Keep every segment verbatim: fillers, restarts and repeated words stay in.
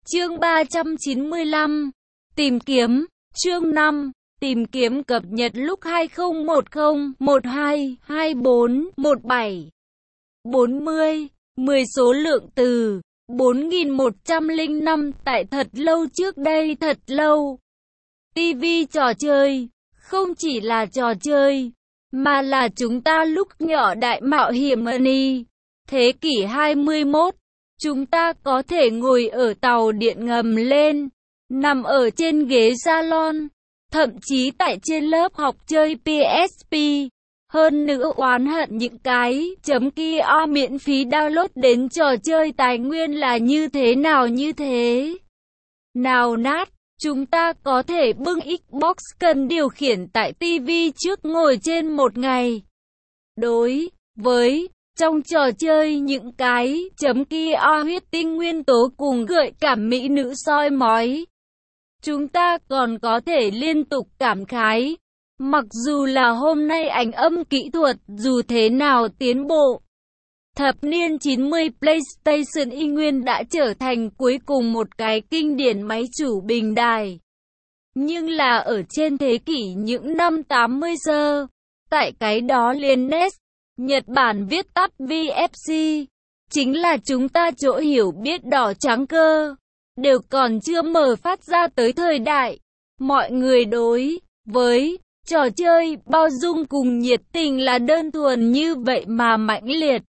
Chương ba trăm chín mươi lăm. Tìm kiếm. Chương năm. Tìm kiếm cập nhật lúc hai không một không, một hai, hai bốn, một bảy, bốn mươi, mười số lượng từ bốn nghìn một trăm lẻ năm tại thật lâu trước đây thật lâu. ti vi trò chơi, không chỉ là trò chơi, mà là chúng ta lúc nhỏ đại mạo hiểm Money. Thế kỷ hai mươi mốt, chúng ta có thể ngồi ở tàu điện ngầm lên, nằm ở trên ghế salon, thậm chí tại trên lớp học chơi pê ét pê. Hơn nữa oán hận những cái chấm kia miễn phí download đến trò chơi tài nguyên là như thế nào như thế. Nào nát, chúng ta có thể bưng Xbox cần điều khiển tại ti vi trước ngồi trên một ngày. Đối với trong trò chơi những cái chấm kia huyết tinh nguyên tố cùng gợi cảm mỹ nữ soi mói, chúng ta còn có thể liên tục cảm khái. Mặc dù là hôm nay ảnh âm kỹ thuật dù thế nào tiến bộ, thập niên chín mươi PlayStation y nguyên đã trở thành cuối cùng một cái kinh điển máy chủ bình đài. Nhưng là ở trên thế kỷ những năm tám mươi giờ, tại cái đó liền en e ét, Nhật Bản viết tắt vê ép xê, chính là chúng ta chỗ hiểu biết đỏ trắng cơ, đều còn chưa mở phát ra tới thời đại. Mọi người đối với trò chơi bao dung cùng nhiệt tình là đơn thuần như vậy mà mãnh liệt.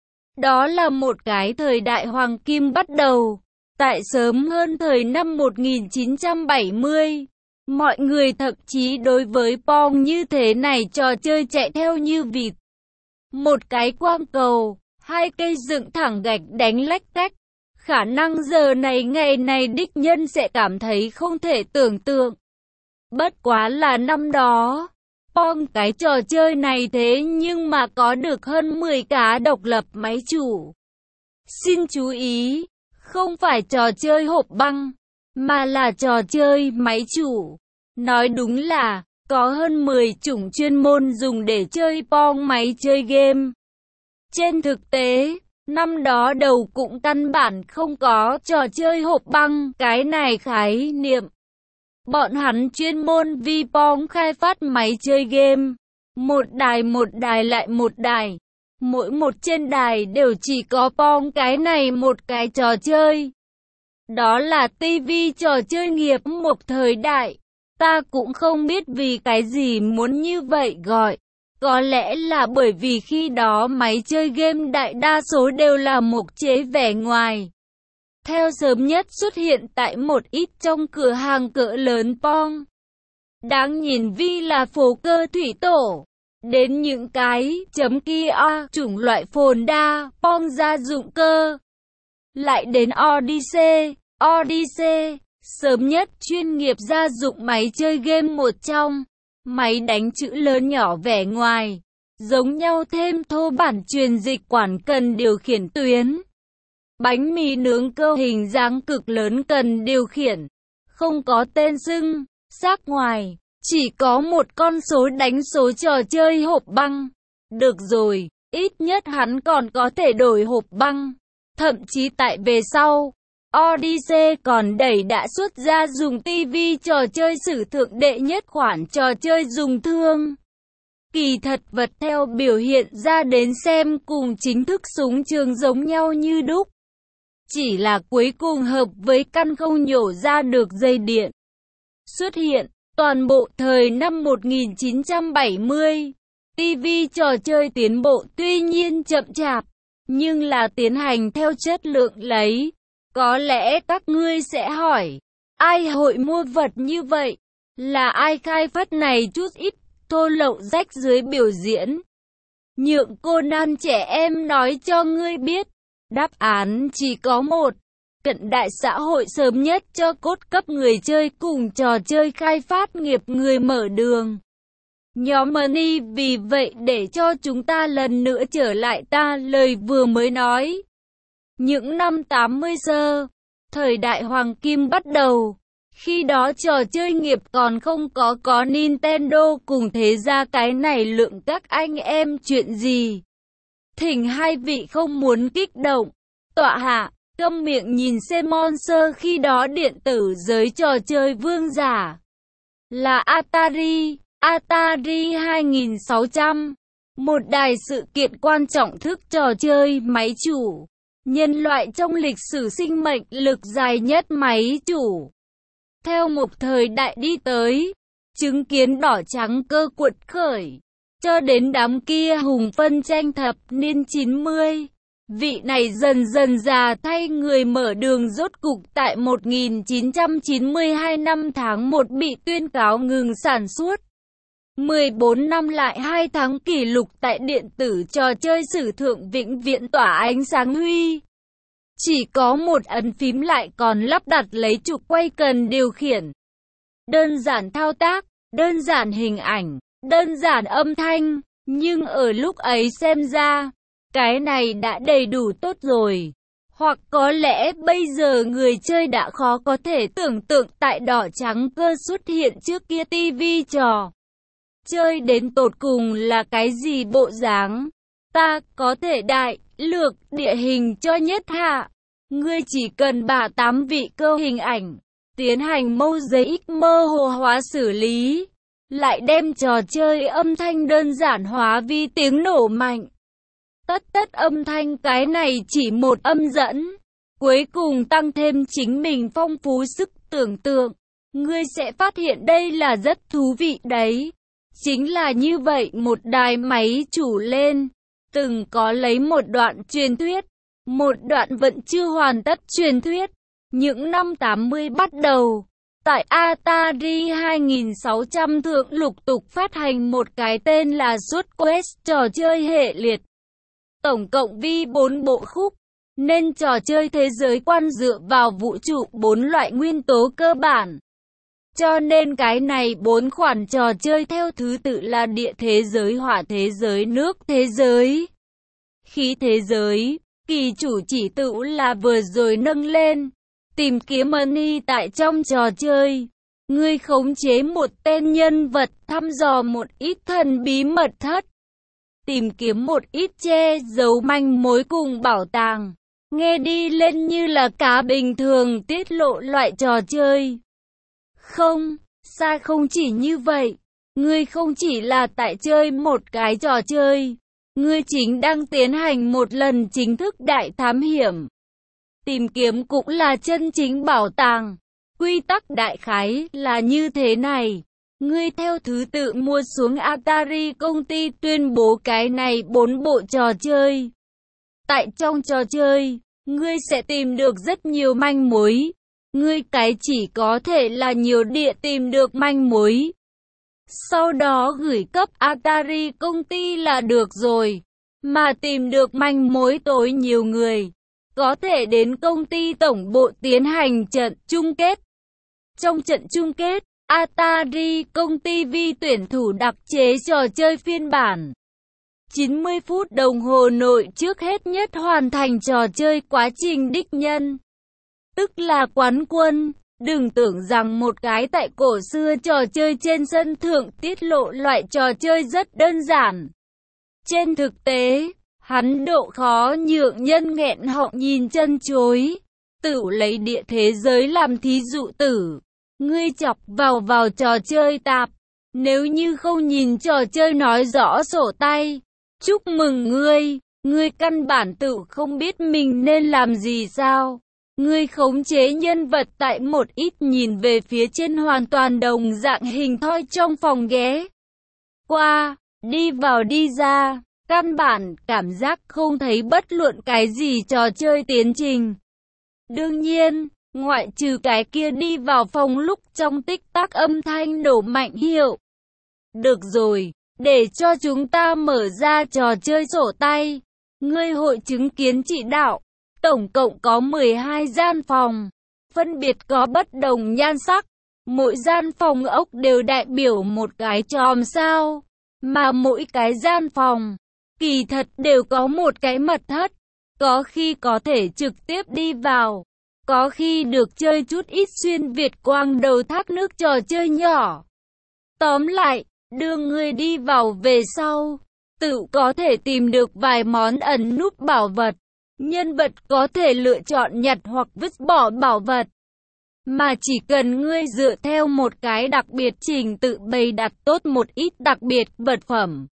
Đó là một cái thời đại hoàng kim bắt đầu, tại sớm hơn thời năm một nghìn chín trăm bảy mươi. Mọi người thậm chí đối với Pong như thế này trò chơi chạy theo như vịt. Một cái quang cầu, hai cây dựng thẳng gạch đánh lách cách. Khả năng giờ này ngày này đích nhân sẽ cảm thấy không thể tưởng tượng. Bất quá là năm đó, Pong cái trò chơi này thế nhưng mà có được hơn mười cá độc lập máy chủ. Xin chú ý, không phải trò chơi hộp băng, mà là trò chơi máy chủ. Nói đúng là, có hơn mười chủng chuyên môn dùng để chơi Pong máy chơi game. Trên thực tế, năm đó đầu cũng căn bản không có trò chơi hộp băng cái này khái niệm. Bọn hắn chuyên môn vì Pong khai phát máy chơi game. Một đài một đài lại một đài. Mỗi một trên đài đều chỉ có Pong cái này một cái trò chơi. Đó là ti vi trò chơi nghiệp một thời đại. Ta cũng không biết vì cái gì muốn như vậy gọi. Có lẽ là bởi vì khi đó máy chơi game đại đa số đều là mộc chế vẻ ngoài. Theo sớm nhất xuất hiện tại một ít trong cửa hàng cỡ lớn Pong. Đáng nhìn vì là phổ cơ thủy tổ. Đến những cái chấm kia chủng loại phồn đa Pong gia dụng cơ. Lại đến Odyssey. Odyssey, sớm nhất chuyên nghiệp gia dụng máy chơi game một trong. Máy đánh chữ lớn nhỏ vẻ ngoài. Giống nhau thêm thô bản truyền dịch quản cần điều khiển tuyến. Bánh mì nướng cơ hình dáng cực lớn cần điều khiển. Không có tên xưng, xác ngoài. Chỉ có một con số đánh số trò chơi hộp băng. Được rồi, ít nhất hắn còn có thể đổi hộp băng. Thậm chí tại về sau, Odyssey còn đẩy đã xuất ra dùng ti vi trò chơi sử thượng đệ nhất khoản trò chơi dùng thương. Kỳ thật vật theo biểu hiện ra đến xem cùng chính thức súng trường giống nhau như đúc. Chỉ là cuối cùng hợp với căn không nhổ ra được dây điện. Xuất hiện, toàn bộ thời năm một nghìn chín trăm bảy mươi, ti vi trò chơi tiến bộ tuy nhiên chậm chạp, nhưng là tiến hành theo chất lượng lấy. Có lẽ các ngươi sẽ hỏi, ai hội mua vật như vậy? Là ai khai phát này chút ít, thô lậu rách dưới biểu diễn? Nhượng Conan trẻ em nói cho ngươi biết. Đáp án chỉ có một. Cận đại xã hội sớm nhất cho cốt cấp người chơi cùng trò chơi khai phát nghiệp người mở đường. Nhóm Money vì vậy để cho chúng ta lần nữa trở lại ta lời vừa mới nói. Những năm tám mươi giờ, thời đại hoàng kim bắt đầu. Khi đó trò chơi nghiệp còn không có có Nintendo cùng thế ra cái này lượng các anh em chuyện gì. Thỉnh hai vị không muốn kích động, tọa hạ, Câm miệng nhìn xem monster khi đó điện tử giới trò chơi vương giả. Là Atari, Atari hai nghìn sáu trăm. Một đài sự kiện quan trọng thức trò chơi máy chủ. Nhân loại trong lịch sử sinh mệnh lực dài nhất máy chủ. Theo một thời đại đi tới, chứng kiến đỏ trắng cơ cuột khởi. Cho đến đám kia hùng phân tranh thập niên chín mươi. Vị này dần dần già thay người mở đường rốt cục tại một nghìn chín trăm chín mươi hai năm tháng một bị tuyên cáo ngừng sản xuất. mười bốn năm lại hai tháng kỷ lục tại điện tử trò chơi sử thượng vĩnh viễn tỏa ánh sáng huy. Chỉ có một ấn phím lại còn lắp đặt lấy trục quay cần điều khiển. Đơn giản thao tác, đơn giản hình ảnh, đơn giản âm thanh, nhưng ở lúc ấy xem ra, cái này đã đầy đủ tốt rồi. Hoặc có lẽ bây giờ người chơi đã khó có thể tưởng tượng tại đỏ trắng cơ xuất hiện trước kia tivi trò chơi đến tột cùng là cái gì bộ dáng. Ta có thể đại lược địa hình cho nhất hạ. Ngươi chỉ cần bả tám vị cơ hình ảnh, tiến hành mosaic mơ hồ hóa xử lý, lại đem trò chơi âm thanh đơn giản hóa vi tiếng nổ mạnh. Tất tất âm thanh cái này chỉ một âm dẫn, cuối cùng tăng thêm chính mình phong phú sức tưởng tượng. Ngươi sẽ phát hiện đây là rất thú vị đấy. Chính là như vậy một đài máy chủ lên, từng có lấy một đoạn truyền thuyết, một đoạn vẫn chưa hoàn tất truyền thuyết. Những năm tám mươi bắt đầu, tại Atari hai nghìn sáu trăm thượng lục tục phát hành một cái tên là Sword Quest trò chơi hệ liệt. Tổng cộng vi bốn bộ khúc, nên trò chơi thế giới quan dựa vào vũ trụ bốn loại nguyên tố cơ bản. Cho nên cái này bốn khoản trò chơi theo thứ tự là địa thế giới, hỏa thế giới, nước thế giới, khí thế giới. Kỳ chủ chỉ tự là vừa rồi nâng lên. Tìm kiếm money tại trong trò chơi. Ngươi khống chế một tên nhân vật, thăm dò một ít thần bí mật thất. Tìm kiếm một ít che giấu manh mối cùng bảo tàng. Nghe đi lên như là cá bình thường tiết lộ loại trò chơi. Không, sai không chỉ như vậy. Ngươi không chỉ là tại chơi một cái trò chơi. Ngươi chính đang tiến hành một lần chính thức đại thám hiểm. Tìm kiếm cũng là chân chính bảo tàng. Quy tắc đại khái là như thế này. Ngươi theo thứ tự mua xuống Atari công ty tuyên bố cái này bốn bộ trò chơi. Tại trong trò chơi, ngươi sẽ tìm được rất nhiều manh mối. Ngươi cái chỉ có thể là nhiều địa tìm được manh mối. Sau đó gửi cấp Atari công ty là được rồi. Mà tìm được manh mối tối nhiều người, có thể đến công ty tổng bộ tiến hành trận chung kết. Trong trận chung kết, Atari công ty vi tuyển thủ đặc chế trò chơi phiên bản. chín mươi phút đồng hồ nội trước hết nhất hoàn thành trò chơi quá trình đích nhân. Tức là quán quân. Đừng tưởng rằng một cái tại cổ xưa trò chơi trên sân thượng tiết lộ loại trò chơi rất đơn giản. Trên thực tế, hắn độ khó nhượng nhân nghẹn họng nhìn chân chối. Tự lấy địa thế giới làm thí dụ tử. Ngươi chọc vào vào trò chơi tạp. Nếu như không nhìn trò chơi nói rõ sổ tay. Chúc mừng ngươi, ngươi căn bản tự không biết mình nên làm gì sao. Ngươi khống chế nhân vật tại một ít nhìn về phía trên hoàn toàn đồng dạng hình thoi trong phòng ghé qua, đi vào đi ra, căn bản cảm giác không thấy bất luận cái gì trò chơi tiến trình. Đương nhiên, ngoại trừ cái kia đi vào phòng lúc trong tích tắc âm thanh nổ mạnh hiệu. Được rồi, để cho chúng ta mở ra trò chơi sổ tay. Ngươi hội chứng kiến chỉ đạo. Tổng cộng có mười hai gian phòng, phân biệt có bất đồng nhan sắc. Mỗi gian phòng ốc đều đại biểu một cái chòm sao, mà mỗi cái gian phòng, kỳ thật đều có một cái mật thất. Có khi có thể trực tiếp đi vào, có khi được chơi chút ít xuyên Việt quang đầu thác nước trò chơi nhỏ. Tóm lại, đưa người đi vào về sau, tự có thể tìm được vài món ẩn núp bảo vật. Nhân vật có thể lựa chọn nhặt hoặc vứt bỏ bảo vật, mà chỉ cần ngươi dựa theo một cái đặc biệt trình tự bày đặt tốt một ít đặc biệt vật phẩm,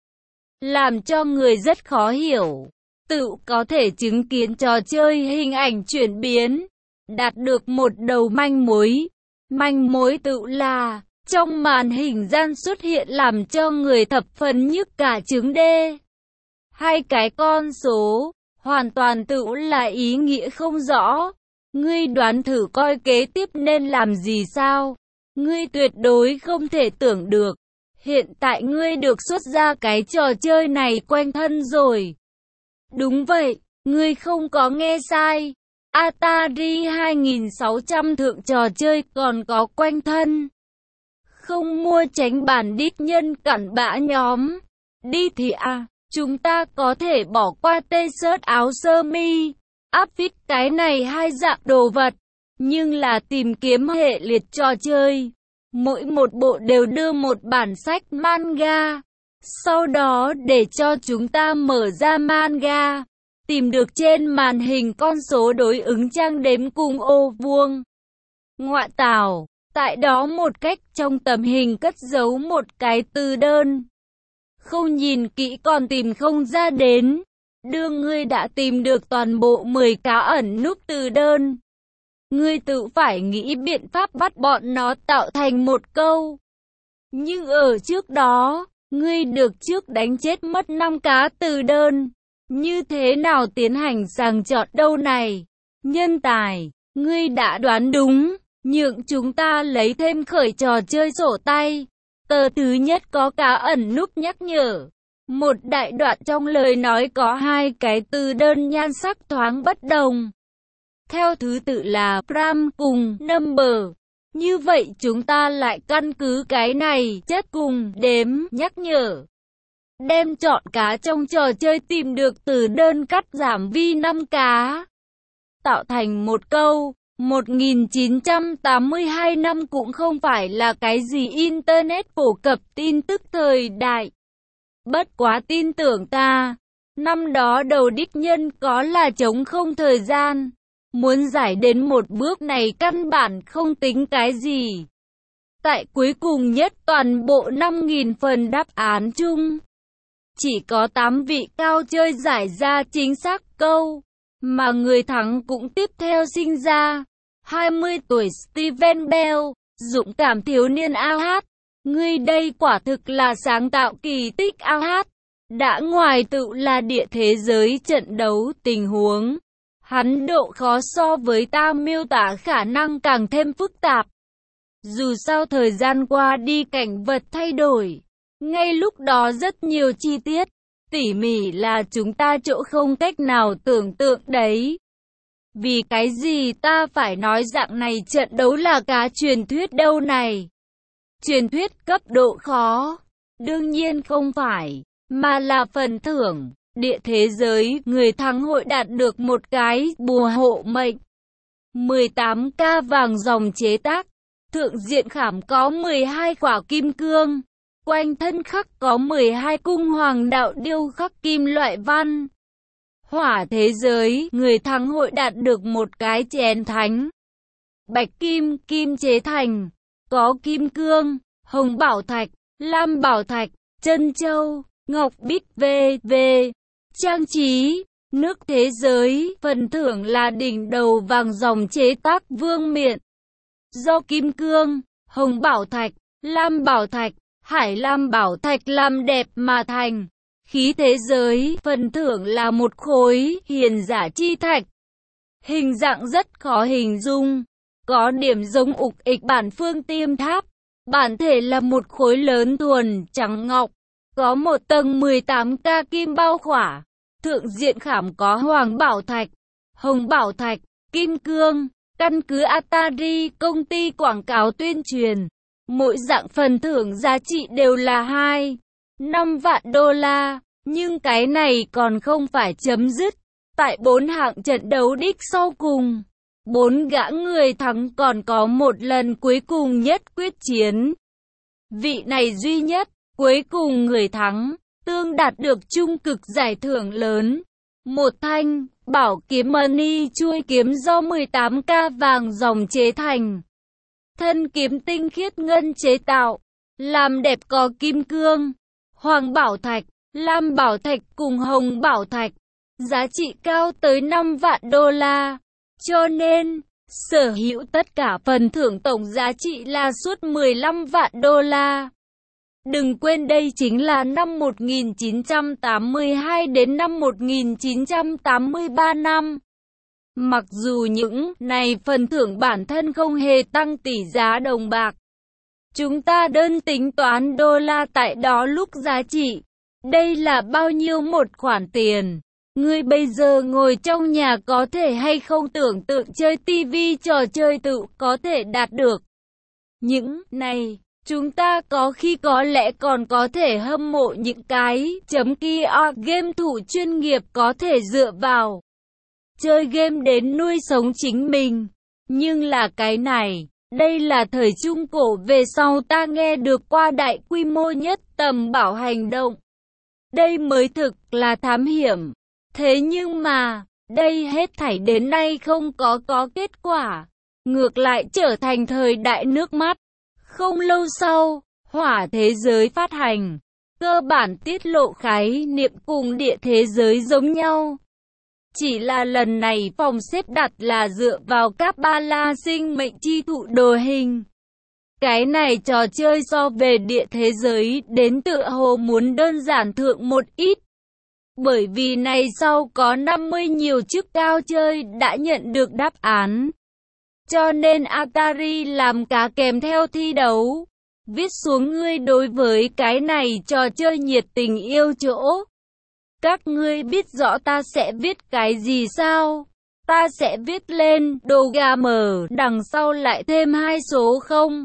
làm cho người rất khó hiểu, tự có thể chứng kiến trò chơi hình ảnh chuyển biến, đạt được một đầu manh mối. Manh mối tự là, trong màn hình gian xuất hiện làm cho người thập phần nhức cả trứng đê. Hai cái con số, hoàn toàn tự là ý nghĩa không rõ. Ngươi đoán thử coi kế tiếp nên làm gì sao? Ngươi tuyệt đối không thể tưởng được. Hiện tại ngươi được xuất ra cái trò chơi này quanh thân rồi. Đúng vậy, ngươi không có nghe sai. Atari hai nghìn sáu trăm thượng trò chơi còn có quanh thân. Không mua tránh bản đít nhân cặn bã nhóm. Đi thì à, chúng ta có thể bỏ qua t-shirt áo sơ mi, áp phích cái này hai dạng đồ vật. Nhưng là tìm kiếm hệ liệt trò chơi. Mỗi một bộ đều đưa một bản sách manga. Sau đó để cho chúng ta mở ra manga. Tìm được trên màn hình con số đối ứng trang đếm cùng ô vuông. Ngoại tảo, tại đó một cách trong tấm hình cất giấu một cái từ đơn. Không nhìn kỹ còn tìm không ra đến. Đưa ngươi đã tìm được toàn bộ mười cá ẩn núp từ đơn. Ngươi tự phải nghĩ biện pháp bắt bọn nó tạo thành một câu. Nhưng ở trước đó, ngươi được trước đánh chết mất năm cá từ đơn. Như thế nào tiến hành sàng chọn đâu này? Nhân tài, ngươi đã đoán đúng, nhượng chúng ta lấy thêm khởi trò chơi sổ tay. Tờ thứ nhất có cá ẩn núp nhắc nhở. Một đại đoạn trong lời nói có hai cái từ đơn nhan sắc thoáng bất đồng. Theo thứ tự là pram cùng number. Như vậy chúng ta lại căn cứ cái này chất cùng đếm nhắc nhở. Đem chọn cá trong trò chơi tìm được từ đơn cắt giảm vi năm cá. Tạo thành một câu, một nghìn chín trăm tám mươi hai năm cũng không phải là cái gì Internet phổ cập tin tức thời đại. Bất quá tin tưởng ta, năm đó đầu đích nhân có là trống không thời gian. Muốn giải đến một bước này căn bản không tính cái gì. Tại cuối cùng nhất toàn bộ năm nghìn phần đáp án chung. Chỉ có tám vị cao chơi giải ra chính xác câu, mà người thắng cũng tiếp theo sinh ra. hai mươi tuổi Steven Bell, dũng cảm thiếu niên a hát. Ngươi đây quả thực là sáng tạo kỳ tích a hát. Đã ngoài tự là địa thế giới trận đấu tình huống. Hắn độ khó so với ta miêu tả khả năng càng thêm phức tạp. Dù sao thời gian qua đi cảnh vật thay đổi. Ngay lúc đó rất nhiều chi tiết, tỉ mỉ là chúng ta chỗ không cách nào tưởng tượng đấy. Vì cái gì ta phải nói dạng này trận đấu là cá truyền thuyết đâu này? Truyền thuyết cấp độ khó? Đương nhiên không phải, mà là phần thưởng. Địa thế giới, người thắng hội đạt được một cái bùa hộ mệnh. mười tám ca vàng dòng chế tác. Thượng diện khảm có mười hai quả kim cương. Quanh thân khắc có mười hai cung hoàng đạo điêu khắc kim loại văn. Hỏa thế giới, người thắng hội đạt được một cái chén thánh. Bạch kim, kim chế thành. Có kim cương, hồng bảo thạch, lam bảo thạch, chân châu, ngọc bích vv. Trang trí, nước thế giới, phần thưởng là đỉnh đầu vàng dòng chế tác vương miện. Do kim cương, hồng bảo thạch, lam bảo thạch, hải lam bảo thạch làm đẹp mà thành. Khí thế giới, phần thưởng là một khối hiền giả chi thạch. Hình dạng rất khó hình dung, có điểm giống ục ịch bản phương tiêm tháp. Bản thể là một khối lớn thuần trắng ngọc, có một tầng mười tám ca kim bao khỏa. Thượng diện khảm có hoàng bảo thạch, hồng bảo thạch, kim cương. Căn cứ Atari công ty quảng cáo tuyên truyền, mỗi dạng phần thưởng giá trị đều là hai phẩy năm vạn đô la. Nhưng cái này còn không phải chấm dứt. Tại bốn hạng trận đấu đích sau cùng, bốn gã người thắng còn có một lần cuối cùng nhất quyết chiến. Vị này duy nhất, cuối cùng người thắng, tương đạt được trung cực giải thưởng lớn. Một thanh bảo kiếm mani chuôi kiếm do mười tám ca vàng ròng chế thành. Thân kiếm tinh khiết ngân chế tạo, làm đẹp có kim cương, hoàng bảo thạch, lam bảo thạch cùng hồng bảo thạch, giá trị cao tới năm vạn đô la. Cho nên, sở hữu tất cả phần thưởng tổng giá trị là suốt mười lăm vạn đô la. Đừng quên đây chính là năm một nghìn chín trăm tám mươi hai đến năm một nghìn chín trăm tám mươi ba năm. Mặc dù những này phần thưởng bản thân không hề tăng tỷ giá đồng bạc. Chúng ta đơn tính toán đô la tại đó lúc giá trị. Đây là bao nhiêu một khoản tiền? Ngươi bây giờ ngồi trong nhà có thể hay không tưởng tượng chơi tivi trò chơi tự có thể đạt được. Những này, chúng ta có khi có lẽ còn có thể hâm mộ những cái chấm kia game thủ chuyên nghiệp có thể dựa vào chơi game đến nuôi sống chính mình. Nhưng là cái này, đây là thời Trung Cổ về sau ta nghe được qua đại quy mô nhất tầm bảo hành động. Đây mới thực là thám hiểm. Thế nhưng mà, đây hết thảy đến nay không có có kết quả. Ngược lại trở thành thời đại nước mắt. Không lâu sau, hỏa thế giới phát hành. Cơ bản tiết lộ khái niệm cùng địa thế giới giống nhau. Chỉ là lần này phòng xếp đặt là dựa vào các ba la sinh mệnh chi thụ đồ hình. Cái này trò chơi so về địa thế giới đến tựa hồ muốn đơn giản thượng một ít. Bởi vì này sau có năm mươi nhiều chức cao chơi đã nhận được đáp án. Cho nên Atari làm cá kèm theo thi đấu. Viết xuống ngươi đối với cái này trò chơi nhiệt tình yêu chỗ. Các ngươi biết rõ ta sẽ viết cái gì sao? Ta sẽ viết lên đồ gà mờ đằng sau lại thêm hai số không.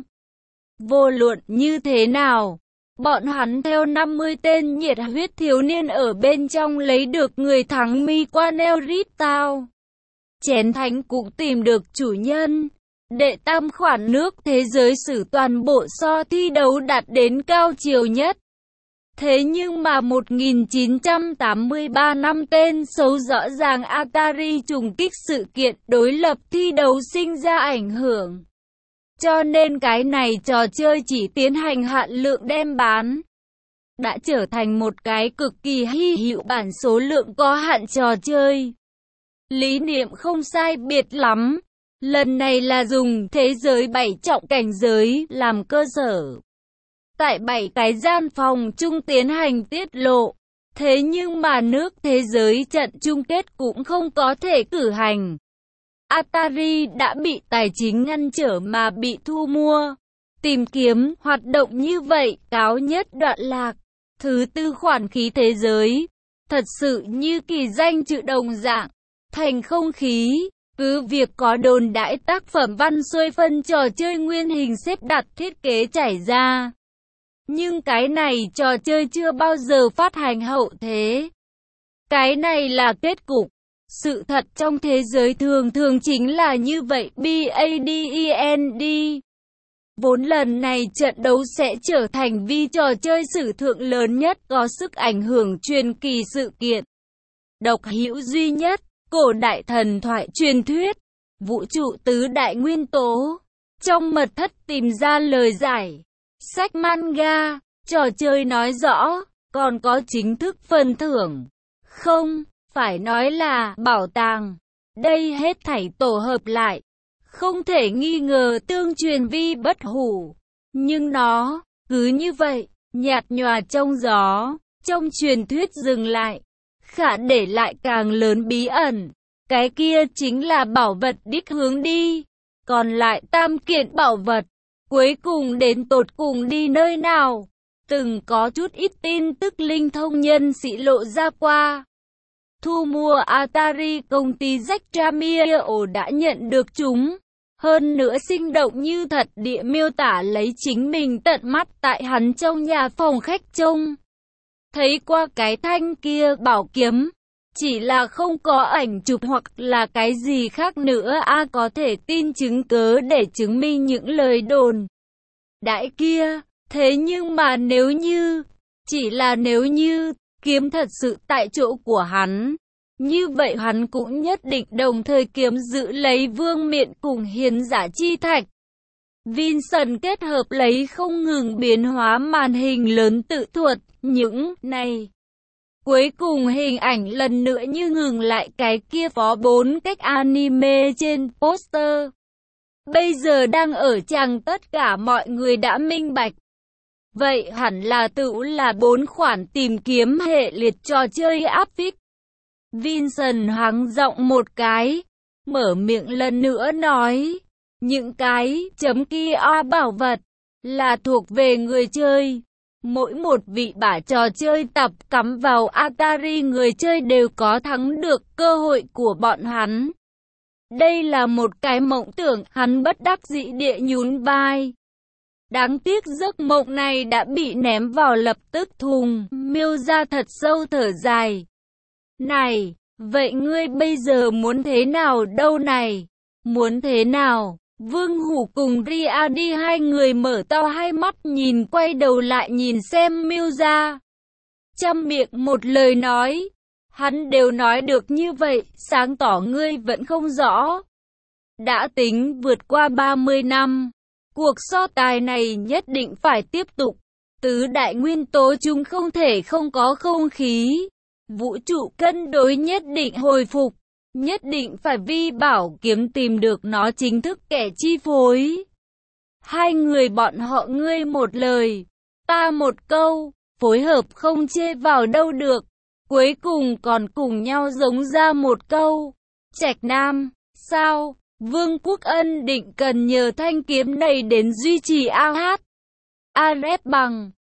Vô luận như thế nào? Bọn hắn theo năm mươi tên nhiệt huyết thiếu niên ở bên trong lấy được người thắng mi qua neo rít tao. Chén thánh cũng tìm được chủ nhân. Đệ tam khoản nước thế giới sử toàn bộ so thi đấu đạt đến cao chiều nhất. Thế nhưng mà một nghìn chín trăm tám mươi ba năm tên xấu rõ ràng Atari trùng kích sự kiện đối lập thi đấu sinh ra ảnh hưởng. Cho nên cái này trò chơi chỉ tiến hành hạn lượng đem bán. Đã trở thành một cái cực kỳ hy hữu bản số lượng có hạn trò chơi. Lý niệm không sai biệt lắm. Lần này là dùng thế giới bảy trọng cảnh giới làm cơ sở. Tại bảy cái gian phòng chung tiến hành tiết lộ. Thế nhưng mà nước thế giới trận chung kết cũng không có thể cử hành. Atari đã bị tài chính ngăn trở mà bị thu mua. Tìm kiếm hoạt động như vậy cáo nhất đoạn lạc. Thứ tư khoản khí thế giới. Thật sự như kỳ danh chữ đồng dạng. Thành không khí. Cứ việc có đồn đãi tác phẩm văn xuôi phân trò chơi nguyên hình xếp đặt thiết kế chảy ra. Nhưng cái này trò chơi chưa bao giờ phát hành hậu thế. Cái này là kết cục. Sự thật trong thế giới thường thường chính là như vậy. BADEND. Vốn lần này trận đấu sẽ trở thành vi trò chơi sử thượng lớn nhất có sức ảnh hưởng truyền kỳ sự kiện. Độc hữu duy nhất, cổ đại thần thoại truyền thuyết, vũ trụ tứ đại nguyên tố. Trong mật thất tìm ra lời giải. Sách manga, trò chơi nói rõ, còn có chính thức phần thưởng. Không, phải nói là bảo tàng. Đây hết thảy tổ hợp lại. Không thể nghi ngờ tương truyền vi bất hủ. Nhưng nó, cứ như vậy, nhạt nhòa trong gió, trong truyền thuyết dừng lại. Khả để lại càng lớn bí ẩn. Cái kia chính là bảo vật đích hướng đi. Còn lại tam kiện bảo vật. Cuối cùng đến tột cùng đi nơi nào? Từng có chút ít tin tức linh thông nhân sĩ lộ ra qua. Thu mua Atari công ty Jack Tramiel đã nhận được chúng. Hơn nữa sinh động như thật địa miêu tả lấy chính mình tận mắt tại hắn trong nhà phòng khách trông. Thấy qua cái thanh kia bảo kiếm. Chỉ là không có ảnh chụp hoặc là cái gì khác nữa a à, có thể tin chứng cớ để chứng minh những lời đồn đại kia. Thế nhưng mà nếu như, chỉ là nếu như, kiếm thật sự tại chỗ của hắn, Như vậy hắn cũng nhất định đồng thời kiếm giữ lấy vương miện cùng hiến giả chi thạch. Vincent kết hợp lấy không ngừng biến hóa màn hình lớn tự thuật, những này. Cuối cùng hình ảnh lần nữa như ngừng lại cái kia phó bốn cách anime trên poster. Bây giờ đang ở trang tất cả mọi người đã minh bạch. Vậy hẳn là tự là bốn khoản tìm kiếm hệ liệt trò chơi áp phích. Vincent hắng giọng một cái, mở miệng lần nữa nói. Những cái chấm kia bảo vật là thuộc về người chơi. Mỗi một vị bả trò chơi tập cắm vào Atari người chơi đều có thắng được cơ hội của bọn hắn. Đây là một cái mộng tưởng, hắn bất đắc dĩ địa nhún vai. Đáng tiếc giấc mộng này đã bị ném vào lập tức thùng, miêu ra thật sâu thở dài. Này, vậy ngươi bây giờ muốn thế nào đâu này? Muốn thế nào? Vương Hủ cùng Riadi hai người mở to hai mắt nhìn quay đầu lại nhìn xem miêu ra. Trăm miệng một lời nói. Hắn đều nói được như vậy, sáng tỏ ngươi vẫn không rõ. Đã tính vượt qua ba mươi năm, cuộc so tài này nhất định phải tiếp tục. Tứ đại nguyên tố chúng không thể không có không khí. Vũ trụ cân đối nhất định hồi phục. Nhất định phải vi bảo kiếm tìm được nó chính thức kẻ chi phối. Hai người bọn họ ngươi một lời, ta một câu, phối hợp không chê vào đâu được. Cuối cùng còn cùng nhau giống ra một câu. Trạch Nam, sao? Vương Quốc Ân định cần nhờ thanh kiếm này đến duy trì a hát. a rép bằng.